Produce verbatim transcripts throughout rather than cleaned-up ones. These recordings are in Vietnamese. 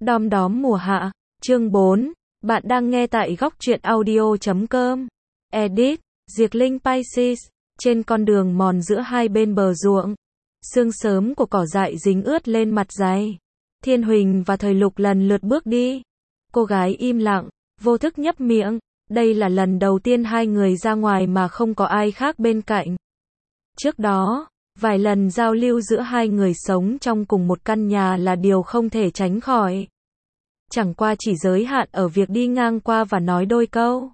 Đom đóm mùa hạ, chương bốn, bạn đang nghe tại góc truyện audio chấm com. Edit, Diệt Linh Pisces, trên con đường mòn giữa hai bên bờ ruộng. Sương sớm của cỏ dại dính ướt lên mặt giày. Thiên Huỳnh và Thời Lục lần lượt bước đi. Cô gái im lặng, vô thức nhấp miệng. Đây là lần đầu tiên hai người ra ngoài mà không có ai khác bên cạnh. Trước đó, vài lần giao lưu giữa hai người sống trong cùng một căn nhà là điều không thể tránh khỏi. Chẳng qua chỉ giới hạn ở việc đi ngang qua và nói đôi câu.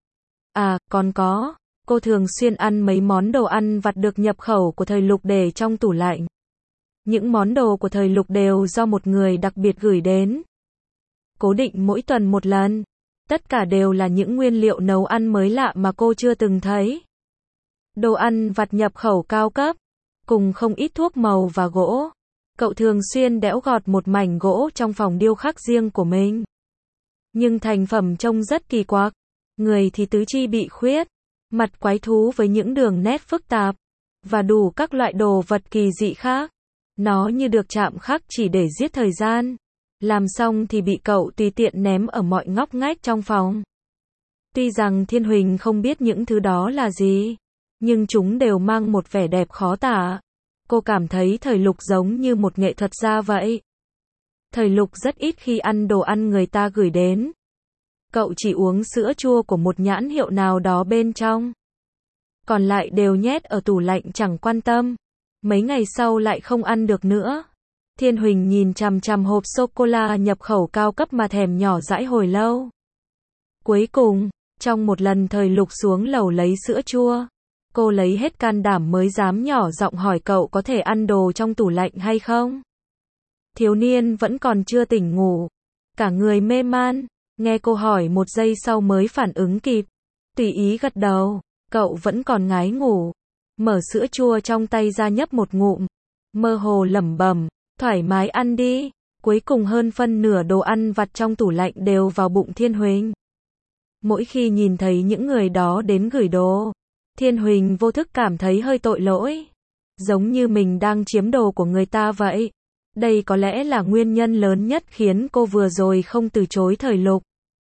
À, còn có, cô thường xuyên ăn mấy món đồ ăn vặt được nhập khẩu của Thời Lục để trong tủ lạnh. Những món đồ của Thời Lục đều do một người đặc biệt gửi đến. Cố định mỗi tuần một lần. Tất cả đều là những nguyên liệu nấu ăn mới lạ mà cô chưa từng thấy. Đồ ăn vặt nhập khẩu cao cấp, cùng không ít thuốc màu và gỗ. Cậu thường xuyên đẽo gọt một mảnh gỗ trong phòng điêu khắc riêng của mình. Nhưng thành phẩm trông rất kỳ quặc. Người thì tứ chi bị khuyết, mặt quái thú với những đường nét phức tạp, và đủ các loại đồ vật kỳ dị khác. Nó như được chạm khắc chỉ để giết thời gian. Làm xong thì bị cậu tùy tiện ném ở mọi ngóc ngách trong phòng. Tuy rằng Thiên Huỳnh không biết những thứ đó là gì, nhưng chúng đều mang một vẻ đẹp khó tả. Cô cảm thấy Thời Lục giống như một nghệ thuật gia vậy. Thời Lục rất ít khi ăn đồ ăn người ta gửi đến. Cậu chỉ uống sữa chua của một nhãn hiệu nào đó bên trong. Còn lại đều nhét ở tủ lạnh chẳng quan tâm. Mấy ngày sau lại không ăn được nữa. Thiên Huỳnh nhìn chằm chằm hộp sô-cô-la nhập khẩu cao cấp mà thèm nhỏ dãi hồi lâu. Cuối cùng, trong một lần Thời Lục xuống lầu lấy sữa chua, cô lấy hết can đảm mới dám nhỏ giọng hỏi cậu có thể ăn đồ trong tủ lạnh hay không. Thiếu niên vẫn còn chưa tỉnh ngủ, cả người mê man, nghe cô hỏi một giây sau mới phản ứng kịp, tùy ý gật đầu. Cậu vẫn còn ngái ngủ, mở sữa chua trong tay ra nhấp một ngụm, mơ hồ lẩm bẩm, thoải mái ăn đi. Cuối cùng hơn phân nửa đồ ăn vặt trong tủ lạnh đều vào bụng Thiên Huỳnh. Mỗi khi nhìn thấy những người đó đến gửi đồ, Thiên Huỳnh vô thức cảm thấy hơi tội lỗi. Giống như mình đang chiếm đồ của người ta vậy. Đây có lẽ là nguyên nhân lớn nhất khiến cô vừa rồi không từ chối Thời Lục.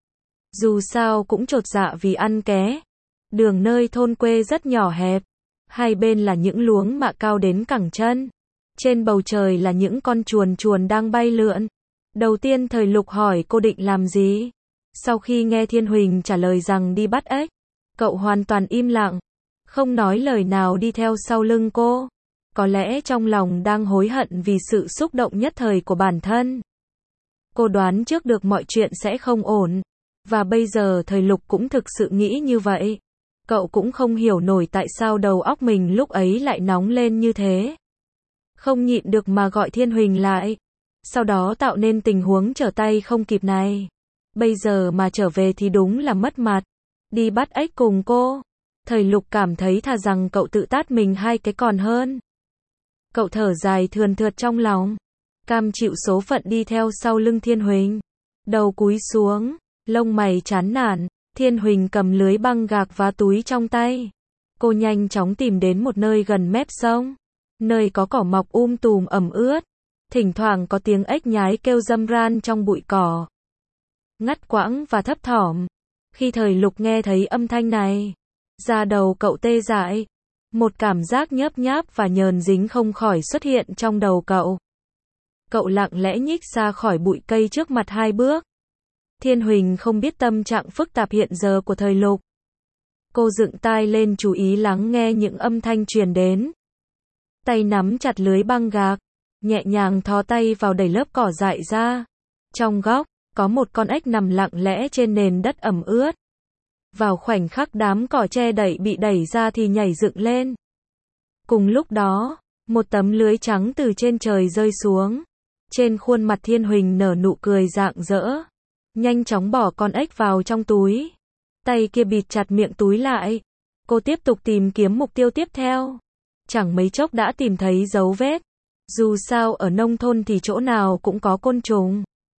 Dù sao cũng chột dạ vì ăn ké. Đường nơi thôn quê rất nhỏ hẹp. Hai bên là những luống mạ cao đến cẳng chân. Trên bầu trời là những con chuồn chuồn đang bay lượn. Đầu tiên Thời Lục hỏi cô định làm gì. Sau khi nghe Thiên Huỳnh trả lời rằng đi bắt ếch, cậu hoàn toàn im lặng, không nói lời nào đi theo sau lưng cô. Có lẽ trong lòng đang hối hận vì sự xúc động nhất thời của bản thân. Cô đoán trước được mọi chuyện sẽ không ổn. Và bây giờ Thời Lục cũng thực sự nghĩ như vậy. Cậu cũng không hiểu nổi tại sao đầu óc mình lúc ấy lại nóng lên như thế. Không nhịn được mà gọi Thiên Huỳnh lại. Sau đó tạo nên tình huống trở tay không kịp này. Bây giờ mà trở về thì đúng là mất mặt. Đi bắt ếch cùng cô. Thời Lục cảm thấy thà rằng cậu tự tát mình hai cái còn hơn. Cậu thở dài thườn thượt trong lòng. Cam chịu số phận đi theo sau lưng Thiên Huỳnh. Đầu cúi xuống, lông mày chán nản. Thiên Huỳnh cầm lưới băng gạc và túi trong tay. Cô nhanh chóng tìm đến một nơi gần mép sông. Nơi có cỏ mọc um tùm ẩm ướt. Thỉnh thoảng có tiếng ếch nhái kêu râm ran trong bụi cỏ. Ngắt quãng và thấp thỏm. Khi Thời Lục nghe thấy âm thanh này, da đầu cậu tê dại. Một cảm giác nhớp nháp và nhờn dính không khỏi xuất hiện trong đầu cậu. Cậu lặng lẽ nhích ra khỏi bụi cây trước mặt hai bước. Thiên Huỳnh không biết tâm trạng phức tạp hiện giờ của Thời Lục. Cô dựng tai lên chú ý lắng nghe những âm thanh truyền đến. Tay nắm chặt lưới băng gạc, nhẹ nhàng thò tay vào đẩy lớp cỏ dại ra. Trong góc, có một con ếch nằm lặng lẽ trên nền đất ẩm ướt. Vào khoảnh khắc đám cỏ che đậy bị đẩy ra thì nhảy dựng lên. Cùng lúc đó, một tấm lưới trắng từ trên trời rơi xuống. Trên khuôn mặt Thiên Huỳnh nở nụ cười rạng rỡ. Nhanh chóng bỏ con ếch vào trong túi. Tay kia bịt chặt miệng túi lại. Cô tiếp tục tìm kiếm mục tiêu tiếp theo. Chẳng mấy chốc đã tìm thấy dấu vết. Dù sao ở nông thôn thì chỗ nào cũng có côn trùng.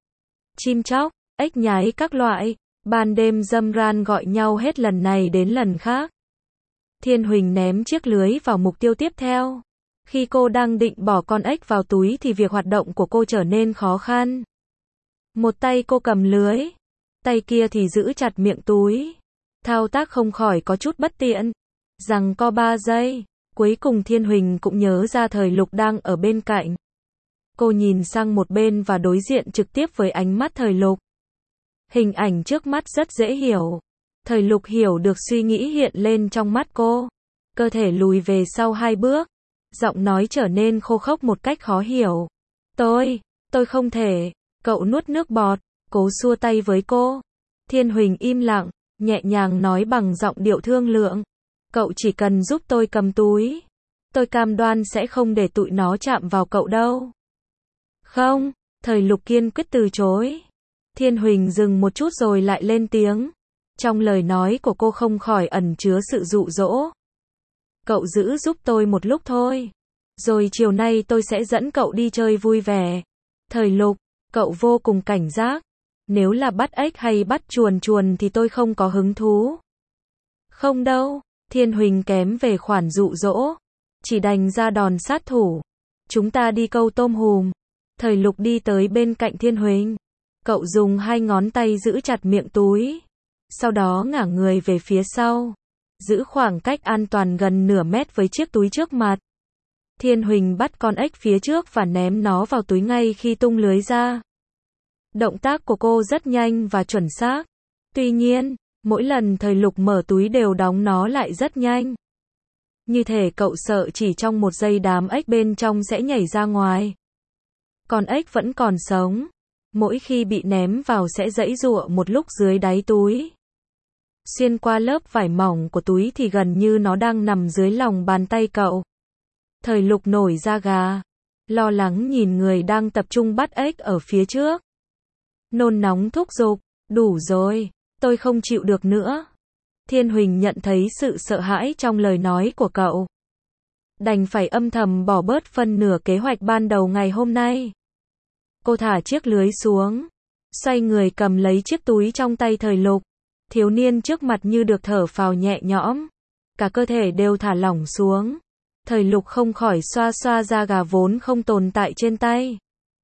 Chim chóc, ếch nhái các loại, ban đêm râm ran gọi nhau hết lần này đến lần khác. Thiên Huỳnh ném chiếc lưới vào mục tiêu tiếp theo. Khi cô đang định bỏ con ếch vào túi thì việc hoạt động của cô trở nên khó khăn. Một tay cô cầm lưới, tay kia thì giữ chặt miệng túi. Thao tác không khỏi có chút bất tiện. Giằng co ba giây, cuối cùng Thiên Huỳnh cũng nhớ ra Thời Lục đang ở bên cạnh. Cô nhìn sang một bên và đối diện trực tiếp với ánh mắt Thời Lục. Hình ảnh trước mắt rất dễ hiểu. Thời Lục hiểu được suy nghĩ hiện lên trong mắt cô. Cơ thể lùi về sau hai bước. Giọng nói trở nên khô khốc một cách khó hiểu. Tôi, tôi không thể. Cậu nuốt nước bọt, cố xua tay với cô. Thiên Huỳnh im lặng, nhẹ nhàng nói bằng giọng điệu thương lượng. Cậu chỉ cần giúp tôi cầm túi. Tôi cam đoan sẽ không để tụi nó chạm vào cậu đâu. Không, Thời Lục kiên quyết từ chối. Thiên Huỳnh dừng một chút rồi lại lên tiếng. Trong lời nói của cô không khỏi ẩn chứa sự dụ dỗ. Cậu giữ giúp tôi một lúc thôi. Rồi chiều nay tôi sẽ dẫn cậu đi chơi vui vẻ. Thời Lục, cậu vô cùng cảnh giác. Nếu là bắt ếch hay bắt chuồn chuồn thì tôi không có hứng thú. Không đâu, Thiên Huỳnh kém về khoản dụ dỗ. Chỉ đành ra đòn sát thủ. Chúng ta đi câu tôm hùm. Thời Lục đi tới bên cạnh Thiên Huỳnh. Cậu dùng hai ngón tay giữ chặt miệng túi. Sau đó ngả người về phía sau. Giữ khoảng cách an toàn gần nửa mét với chiếc túi trước mặt. Thiên Huỳnh bắt con ếch phía trước và ném nó vào túi ngay khi tung lưới ra. Động tác của cô rất nhanh và chuẩn xác. Tuy nhiên, mỗi lần Thời Lục mở túi đều đóng nó lại rất nhanh. Như thể cậu sợ chỉ trong một giây đám ếch bên trong sẽ nhảy ra ngoài. Con ếch vẫn còn sống. Mỗi khi bị ném vào sẽ giãy giụa một lúc dưới đáy túi. Xuyên qua lớp vải mỏng của túi thì gần như nó đang nằm dưới lòng bàn tay cậu. Thời Lục nổi da gà. Lo lắng nhìn người đang tập trung bắt ếch ở phía trước. Nôn nóng thúc giục. Đủ rồi, tôi không chịu được nữa. Thiên Huỳnh nhận thấy sự sợ hãi trong lời nói của cậu. Đành phải âm thầm bỏ bớt phân nửa kế hoạch ban đầu ngày hôm nay. Cô thả chiếc lưới xuống. Xoay người cầm lấy chiếc túi trong tay Thời Lục. Thiếu niên trước mặt như được thở phào nhẹ nhõm. Cả cơ thể đều thả lỏng xuống. Thời Lục không khỏi xoa xoa da gà vốn không tồn tại trên tay.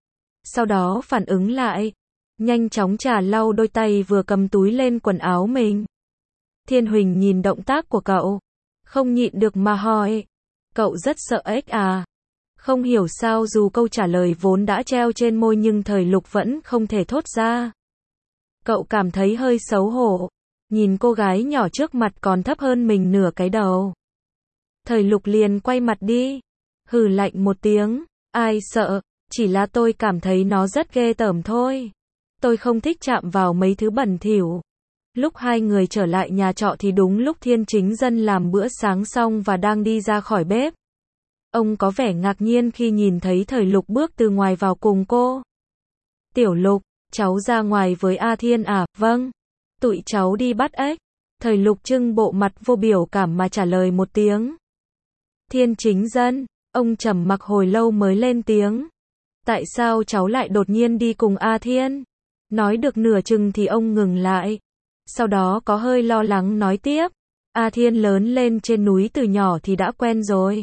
Sau đó phản ứng lại. Nhanh chóng trà lau đôi tay vừa cầm túi lên quần áo mình. Thiên Huỳnh nhìn động tác của cậu. Không nhịn được mà hỏi. Cậu rất sợ ếch à? Không hiểu sao dù câu trả lời vốn đã treo trên môi nhưng Thời Lục vẫn không thể thốt ra. Cậu cảm thấy hơi xấu hổ. Nhìn cô gái nhỏ trước mặt còn thấp hơn mình nửa cái đầu. Thời Lục liền quay mặt đi. Hừ lạnh một tiếng. Ai sợ, chỉ là tôi cảm thấy nó rất ghê tởm thôi. Tôi không thích chạm vào mấy thứ bẩn thỉu. Lúc hai người trở lại nhà trọ thì đúng lúc Thiên Chính Dân làm bữa sáng xong và đang đi ra khỏi bếp. Ông có vẻ ngạc nhiên khi nhìn thấy Thời Lục bước từ ngoài vào cùng cô. Tiểu Lục, cháu ra ngoài với A Thiên à? Vâng. Tụi cháu đi bắt ếch. Thời Lục trưng bộ mặt vô biểu cảm mà trả lời một tiếng. Thiên Chính Dân, ông trầm mặc hồi lâu mới lên tiếng. Tại sao cháu lại đột nhiên đi cùng A Thiên? Nói được nửa chừng thì ông ngừng lại. Sau đó có hơi lo lắng nói tiếp. A Thiên lớn lên trên núi từ nhỏ thì đã quen rồi.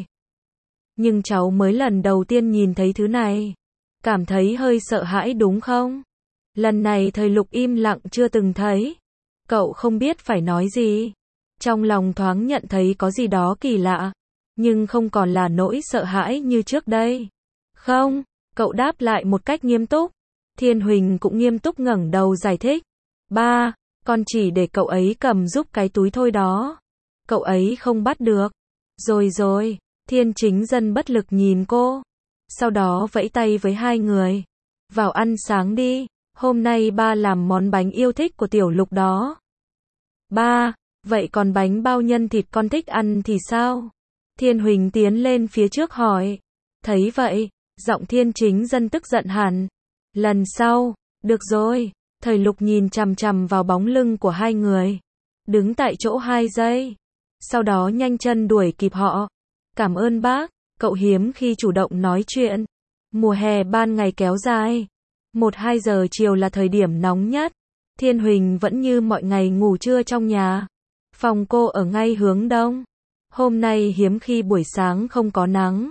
Nhưng cháu mới lần đầu tiên nhìn thấy thứ này. Cảm thấy hơi sợ hãi đúng không? Lần này Thời Lục im lặng chưa từng thấy. Cậu không biết phải nói gì. Trong lòng thoáng nhận thấy có gì đó kỳ lạ. Nhưng không còn là nỗi sợ hãi như trước đây. Không, cậu đáp lại một cách nghiêm túc. Thiên Huỳnh cũng nghiêm túc ngẩng đầu giải thích. Ba, con chỉ để cậu ấy cầm giúp cái túi thôi đó. Cậu ấy không bắt được. Rồi rồi, Thiên Chính Dân bất lực nhìn cô. Sau đó vẫy tay với hai người. Vào ăn sáng đi, hôm nay ba làm món bánh yêu thích của Tiểu Lục đó. Ba, vậy còn bánh bao nhân thịt con thích ăn thì sao? Thiên Huỳnh tiến lên phía trước hỏi. Thấy vậy, giọng Thiên Chính Dân tức giận hẳn. Lần sau, được rồi. Thời Lục nhìn chằm chằm vào bóng lưng của hai người. Đứng tại chỗ hai giây. Sau đó nhanh chân đuổi kịp họ. Cảm ơn bác, cậu hiếm khi chủ động nói chuyện. Mùa hè ban ngày kéo dài. Một hai giờ chiều là thời điểm nóng nhất. Thiên Huỳnh vẫn như mọi ngày ngủ trưa trong nhà. Phòng cô ở ngay hướng đông. Hôm nay hiếm khi buổi sáng không có nắng.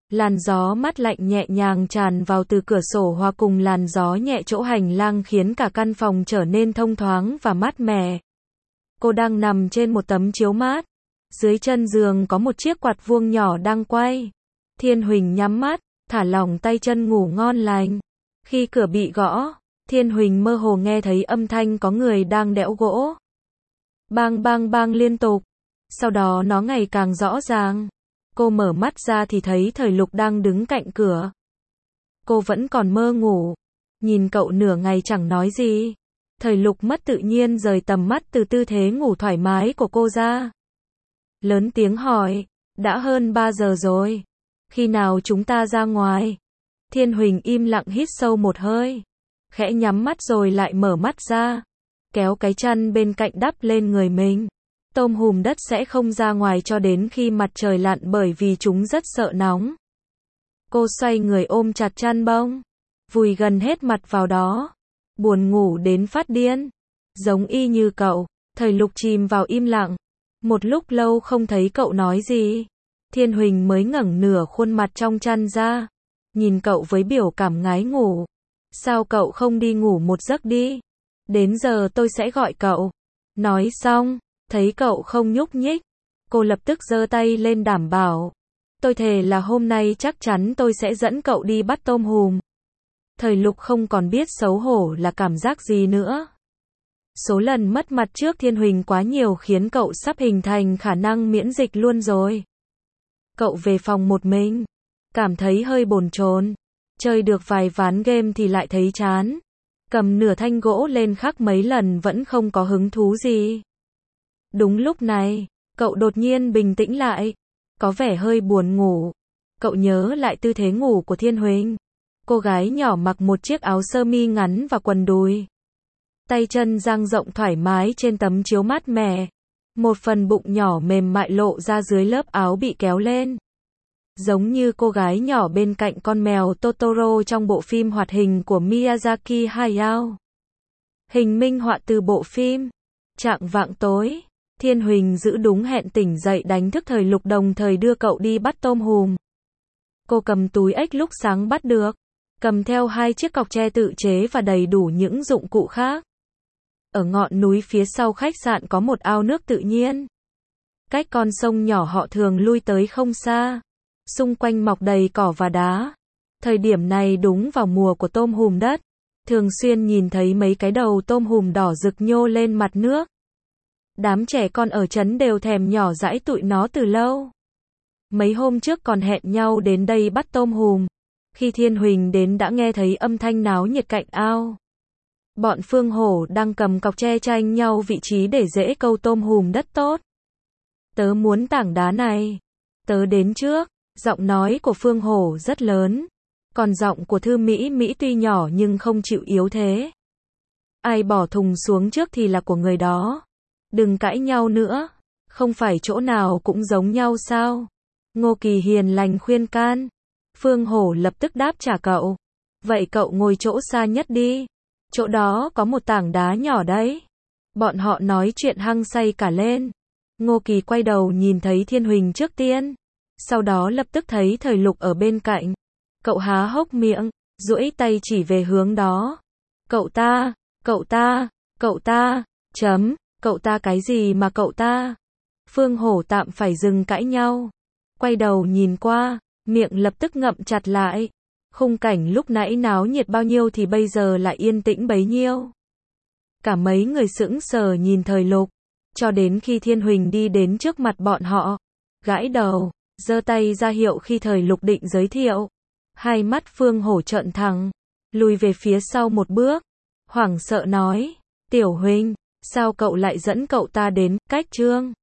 Làn gió mát lạnh nhẹ nhàng tràn vào từ cửa sổ hòa cùng làn gió nhẹ chỗ hành lang khiến cả căn phòng trở nên thông thoáng và mát mẻ. Cô đang nằm trên một tấm chiếu mát. Dưới chân giường có một chiếc quạt vuông nhỏ đang quay. Thiên Huỳnh nhắm mắt, thả lỏng tay chân ngủ ngon lành. Khi cửa bị gõ, Thiên Huỳnh mơ hồ nghe thấy âm thanh có người đang đẽo gỗ. Bang bang bang liên tục. Sau đó nó ngày càng rõ ràng. Cô mở mắt ra thì thấy Thời Lục đang đứng cạnh cửa. Cô vẫn còn mơ ngủ. Nhìn cậu nửa ngày chẳng nói gì. Thời Lục mất tự nhiên rời tầm mắt từ tư thế ngủ thoải mái của cô ra. Lớn tiếng hỏi, đã hơn ba giờ rồi. Khi nào chúng ta ra ngoài? Thiên Huỳnh im lặng hít sâu một hơi. Khẽ nhắm mắt rồi lại mở mắt ra. Kéo cái chăn bên cạnh đắp lên người mình. Tôm hùm đất sẽ không ra ngoài cho đến khi mặt trời lặn bởi vì chúng rất sợ nóng. Cô xoay người ôm chặt chăn bông. Vùi gần hết mặt vào đó. Buồn ngủ đến phát điên. Giống y như cậu. Thời Lục chìm vào im lặng. Một lúc lâu không thấy cậu nói gì. Thiên Huỳnh mới ngẩng nửa khuôn mặt trong chăn ra. Nhìn cậu với biểu cảm ngái ngủ. Sao cậu không đi ngủ một giấc đi? Đến giờ tôi sẽ gọi cậu. Nói xong, thấy cậu không nhúc nhích. Cô lập tức giơ tay lên đảm bảo. Tôi thề là hôm nay chắc chắn tôi sẽ dẫn cậu đi bắt tôm hùm. Thời Lục không còn biết xấu hổ là cảm giác gì nữa. Số lần mất mặt trước Thiên Huỳnh quá nhiều khiến cậu sắp hình thành khả năng miễn dịch luôn rồi. Cậu về phòng một mình. Cảm thấy hơi bồn chồn. Chơi được vài ván game thì lại thấy chán. Cầm nửa thanh gỗ lên khắc mấy lần vẫn không có hứng thú gì. Đúng lúc này, cậu đột nhiên bình tĩnh lại. Có vẻ hơi buồn ngủ. Cậu nhớ lại tư thế ngủ của Thiên Huỳnh. Cô gái nhỏ mặc một chiếc áo sơ mi ngắn và quần đùi. Tay chân dang rộng thoải mái trên tấm chiếu mát mẻ. Một phần bụng nhỏ mềm mại lộ ra dưới lớp áo bị kéo lên. Giống như cô gái nhỏ bên cạnh con mèo Totoro trong bộ phim hoạt hình của Miyazaki Hayao. Hình minh họa từ bộ phim. Chạng vạng tối, Thiên Huỳnh giữ đúng hẹn tỉnh dậy đánh thức Thời Lục đồng thời đưa cậu đi bắt tôm hùm. Cô cầm túi ếch lúc sáng bắt được. Cầm theo hai chiếc cọc tre tự chế và đầy đủ những dụng cụ khác. Ở ngọn núi phía sau khách sạn có một ao nước tự nhiên. Cách con sông nhỏ họ thường lui tới không xa. Xung quanh mọc đầy cỏ và đá. Thời điểm này đúng vào mùa của tôm hùm đất. Thường xuyên nhìn thấy mấy cái đầu tôm hùm đỏ rực nhô lên mặt nước. Đám trẻ con ở trấn đều thèm nhỏ dãi tụi nó từ lâu. Mấy hôm trước còn hẹn nhau đến đây bắt tôm hùm. Khi Thiên Huỳnh đến đã nghe thấy âm thanh náo nhiệt cạnh ao. Bọn Phương Hổ đang cầm cọc tre tranh nhau vị trí để dễ câu tôm hùm đất tốt. Tớ muốn tảng đá này. Tớ đến trước. Giọng nói của Phương Hổ rất lớn. Còn giọng của Thư Mỹ Mỹ tuy nhỏ nhưng không chịu yếu thế. Ai bỏ thùng xuống trước thì là của người đó. Đừng cãi nhau nữa. Không phải chỗ nào cũng giống nhau sao? Ngô Kỳ hiền lành khuyên can. Phương Hổ lập tức đáp trả cậu. Vậy cậu ngồi chỗ xa nhất đi. Chỗ đó có một tảng đá nhỏ đấy. Bọn họ nói chuyện hăng say cả lên. Ngô Kỳ quay đầu nhìn thấy Thiên Huỳnh trước tiên. Sau đó lập tức thấy Thời Lục ở bên cạnh. Cậu há hốc miệng, duỗi tay chỉ về hướng đó. Cậu ta, cậu ta, cậu ta, chấm, cậu ta cái gì mà cậu ta? Phương Hổ tạm phải dừng cãi nhau. Quay đầu nhìn qua, miệng lập tức ngậm chặt lại. Khung cảnh lúc nãy náo nhiệt bao nhiêu thì bây giờ lại yên tĩnh bấy nhiêu. Cả mấy người sững sờ nhìn Thời Lục. Cho đến khi Thiên Huỳnh đi đến trước mặt bọn họ. Gãi đầu, giơ tay ra hiệu khi Thời Lục định giới thiệu. Hai mắt Phương Hổ trợn thẳng. Lùi về phía sau một bước. Hoảng sợ nói. Tiểu Huỳnh, sao cậu lại dẫn cậu ta đến, cách trương?